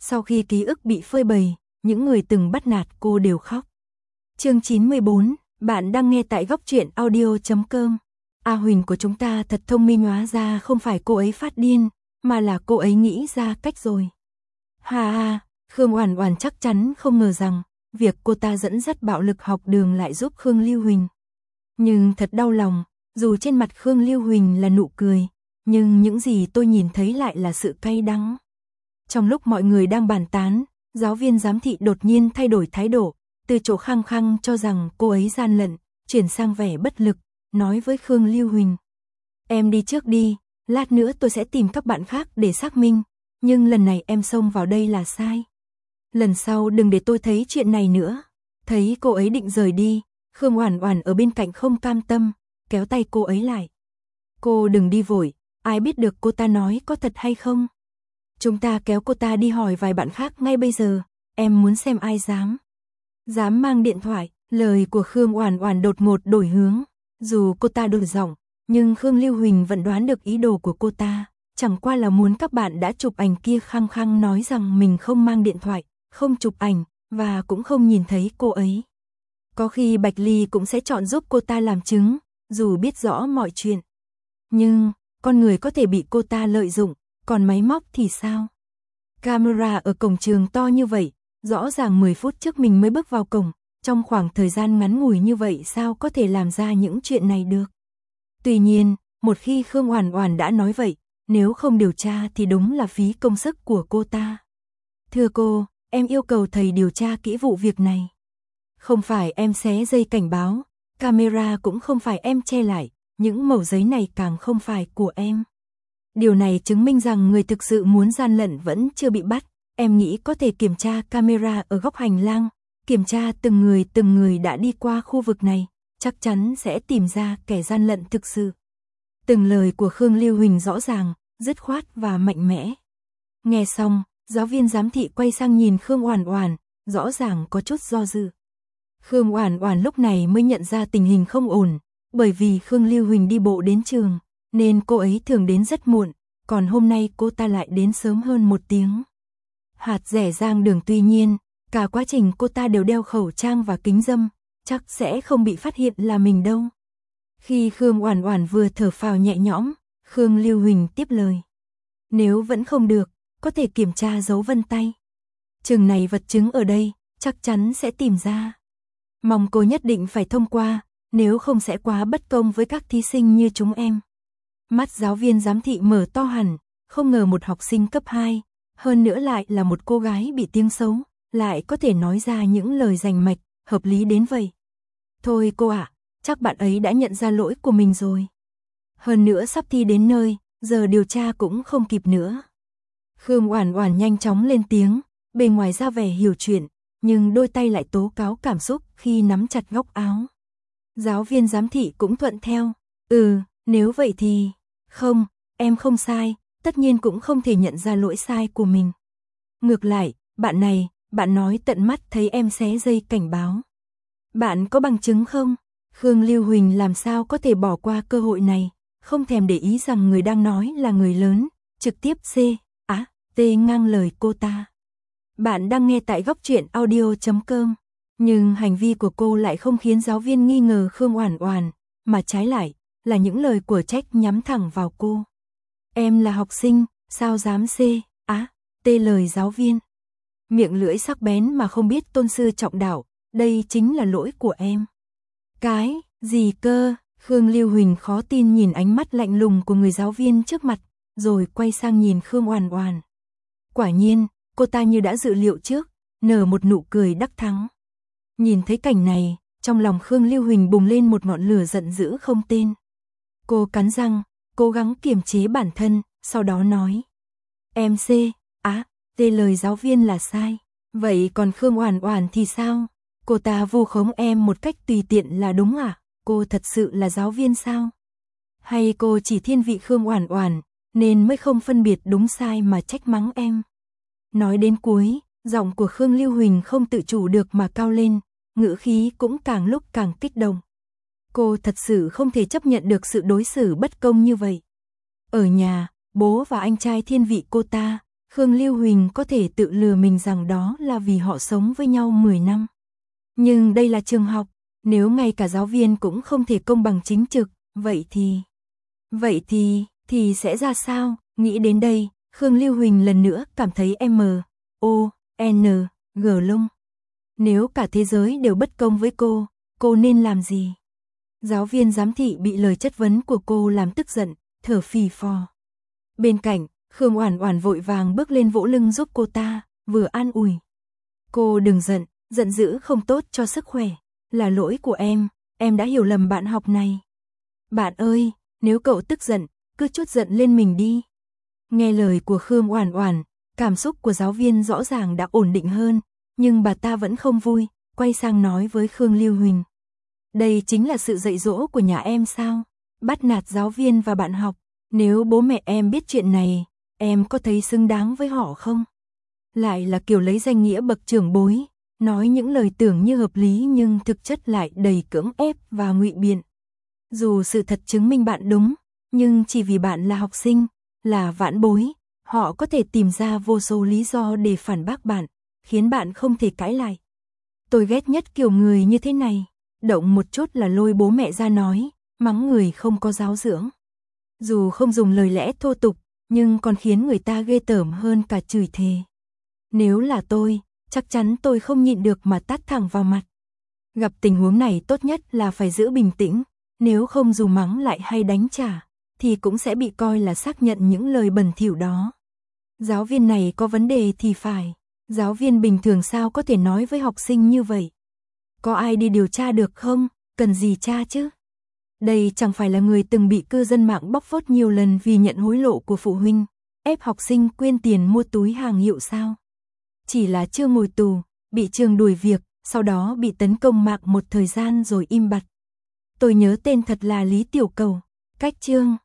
Sau khi ký ức bị phơi bày, những người từng bắt nạt cô đều khóc. Chương 94, bạn đang nghe tại góc truyện audio.com. A Huỳnh của chúng ta thật thông minh, hóa ra không phải cô ấy phát điên, mà là cô ấy nghĩ ra cách rồi. Ha ha, Khương Oản Oản chắc chắn không ngờ rằng, việc cô ta dẫn dắt bạo lực học đường lại giúp Khương Lưu Huỳnh. Nhưng thật đau lòng, dù trên mặt Khương Lưu Huỳnh là nụ cười, nhưng những gì tôi nhìn thấy lại là sự cay đắng. Trong lúc mọi người đang bàn tán, giáo viên giám thị đột nhiên thay đổi thái độ, từ chỗ khăng khăng cho rằng cô ấy gian lận, chuyển sang vẻ bất lực, nói với Khương Lưu Huỳnh. Em đi trước đi, lát nữa tôi sẽ tìm các bạn khác để xác minh, nhưng lần này em xông vào đây là sai. Lần sau đừng để tôi thấy chuyện này nữa. Thấy cô ấy định rời đi, Khương Oản Oản ở bên cạnh không cam tâm, kéo tay cô ấy lại. Cô đừng đi vội, ai biết được cô ta nói có thật hay không. Chúng ta kéo cô ta đi hỏi vài bạn khác ngay bây giờ, em muốn xem ai dám mang điện thoại. Lời của Khương Oản Oản đột ngột đổi hướng, dù cô ta đổi giọng, nhưng Khương Lưu Huỳnh vẫn đoán được ý đồ của cô ta, chẳng qua là muốn các bạn đã chụp ảnh kia khăng khăng nói rằng mình không mang điện thoại, không chụp ảnh, và cũng không nhìn thấy cô ấy. Có khi Bạch Ly cũng sẽ chọn giúp cô ta làm chứng, dù biết rõ mọi chuyện. Nhưng, con người có thể bị cô ta lợi dụng, còn máy móc thì sao? Camera ở cổng trường to như vậy, rõ ràng 10 phút trước mình mới bước vào cổng, trong khoảng thời gian ngắn ngủi như vậy sao có thể làm ra những chuyện này được? Tuy nhiên, một khi Khương Oản Oản đã nói vậy, nếu không điều tra thì đúng là phí công sức của cô ta. Thưa cô, em yêu cầu thầy điều tra kỹ vụ việc này. Không phải em xé dây cảnh báo, camera cũng không phải em che lại, những mẩu giấy này càng không phải của em. Điều này chứng minh rằng người thực sự muốn gian lận vẫn chưa bị bắt. Em nghĩ có thể kiểm tra camera ở góc hành lang, kiểm tra từng người đã đi qua khu vực này, chắc chắn sẽ tìm ra kẻ gian lận thực sự. Từng lời của Khương Lưu Huỳnh rõ ràng, dứt khoát và mạnh mẽ. Nghe xong, giáo viên giám thị quay sang nhìn Khương Oản Oản, rõ ràng có chút do dự. Khương Oản Oản lúc này mới nhận ra tình hình không ổn, bởi vì Khương Lưu Huỳnh đi bộ đến trường, nên cô ấy thường đến rất muộn, còn hôm nay cô ta lại đến sớm hơn 1 tiếng. Hạt rẻ rang đường, tuy nhiên, cả quá trình cô ta đều đeo khẩu trang và kính râm, chắc sẽ không bị phát hiện là mình đâu. Khi Khương Oản Oản vừa thở phào nhẹ nhõm, Khương Lưu Huỳnh tiếp lời. Nếu vẫn không được, có thể kiểm tra dấu vân tay. Chừng này vật chứng ở đây, chắc chắn sẽ tìm ra. Mong cô nhất định phải thông qua, nếu không sẽ quá bất công với các thí sinh như chúng em. Mắt giáo viên giám thị mở to hẳn, không ngờ một học sinh cấp 2, hơn nữa lại là một cô gái bị tiếng xấu, lại có thể nói ra những lời rành mạch, hợp lý đến vậy. Thôi cô ạ, chắc bạn ấy đã nhận ra lỗi của mình rồi. Hơn nữa sắp thi đến nơi, giờ điều tra cũng không kịp nữa. Khương Oản Oản nhanh chóng lên tiếng, bề ngoài ra vẻ hiểu chuyện, nhưng đôi tay lại tố cáo cảm xúc khi nắm chặt góc áo. Giáo viên giám thị cũng thuận theo. Nếu vậy thì... Không, em không sai, tất nhiên cũng không thể nhận ra lỗi sai của mình. Ngược lại, bạn này, bạn nói tận mắt thấy em xé dây cảnh báo. Bạn có bằng chứng không? Khương Lưu Huỳnh làm sao có thể bỏ qua cơ hội này, không thèm để ý rằng người đang nói là người lớn, trực tiếp T ngang lời cô ta. Bạn đang nghe tại góc truyện audio.com, nhưng hành vi của cô lại không khiến giáo viên nghi ngờ Khương Oản Oản, mà trái lại là những lời của trách nhắm thẳng vào cô. Em là học sinh, sao dám T lời giáo viên. Miệng lưỡi sắc bén mà không biết tôn sư trọng đạo, đây chính là lỗi của em. Cái gì cơ? Khương Lưu Huỳnh khó tin nhìn ánh mắt lạnh lùng của người giáo viên trước mặt, rồi quay sang nhìn Khương Oản Oản. Quả nhiên, cô ta như đã dự liệu trước, nở một nụ cười đắc thắng. Nhìn thấy cảnh này, trong lòng Khương Lưu Huỳnh bùng lên một ngọn lửa giận dữ không tên. Cô cắn răng, cố gắng kiềm chế bản thân, sau đó nói. Em T lời giáo viên là sai. Vậy còn Khương Oản Oản thì sao? Cô ta vu khống em một cách tùy tiện là đúng à? Cô thật sự là giáo viên sao? Hay cô chỉ thiên vị Khương Oản Oản, nên mới không phân biệt đúng sai mà trách mắng em? Nói đến cuối, giọng của Khương Lưu Huỳnh không tự chủ được mà cao lên, ngữ khí cũng càng lúc càng kích động. Cô thật sự không thể chấp nhận được sự đối xử bất công như vậy. Ở nhà, bố và anh trai thiên vị cô ta, Khương Lưu Huỳnh có thể tự lừa mình rằng đó là vì họ sống với nhau 10 năm. Nhưng đây là trường học, nếu ngay cả giáo viên cũng không thể công bằng chính trực, vậy thì sẽ ra sao? Nghĩ đến đây, Khương Lưu Huỳnh lần nữa cảm thấy M.O.N.G lung. Nếu cả thế giới đều bất công với cô nên làm gì? Giáo viên giám thị bị lời chất vấn của cô làm tức giận, thở phì phò. Bên cạnh, Khương Oản Oản vội vàng bước lên vỗ lưng giúp cô ta, vừa an ủi. Cô đừng giận, giận dữ không tốt cho sức khỏe, là lỗi của em đã hiểu lầm bạn học này. Bạn ơi, nếu cậu tức giận, cứ trút giận lên mình đi. Nghe lời của Khương Oản Oản, cảm xúc của giáo viên rõ ràng đã ổn định hơn, nhưng bà ta vẫn không vui, quay sang nói với Khương Lưu Huỳnh. Đây chính là sự dạy dỗ của nhà em sao? Bắt nạt giáo viên và bạn học, nếu bố mẹ em biết chuyện này, em có thấy xứng đáng với họ không? Lại là kiểu lấy danh nghĩa bậc trưởng bối, nói những lời tưởng như hợp lý nhưng thực chất lại đầy cưỡng ép và ngụy biện. Dù sự thật chứng minh bạn đúng, nhưng chỉ vì bạn là học sinh, là vãn bối, họ có thể tìm ra vô số lý do để phản bác bạn, khiến bạn không thể cãi lại. Tôi ghét nhất kiểu người như thế này, động một chút là lôi bố mẹ ra nói, mắng người không có giáo dưỡng. Dù không dùng lời lẽ thô tục, nhưng còn khiến người ta ghê tởm hơn cả chửi thề. Nếu là tôi, chắc chắn tôi không nhịn được mà tát thẳng vào mặt. Gặp tình huống này tốt nhất là phải giữ bình tĩnh, nếu không dù mắng lại hay đánh trả, thì cũng sẽ bị coi là xác nhận những lời bẩn thỉu đó. Giáo viên này có vấn đề thì phải, giáo viên bình thường sao có thể nói với học sinh như vậy? Có ai đi điều tra được không? Cần gì tra chứ? Đây chẳng phải là người từng bị cư dân mạng bóc phốt nhiều lần vì nhận hối lộ của phụ huynh, ép học sinh quyên tiền mua túi hàng hiệu sao? Chỉ là chưa ngồi tù, bị trường đuổi việc, sau đó bị tấn công mạng một thời gian rồi im bặt. Tôi nhớ tên thật là Lý Tiểu Cầu, cách chương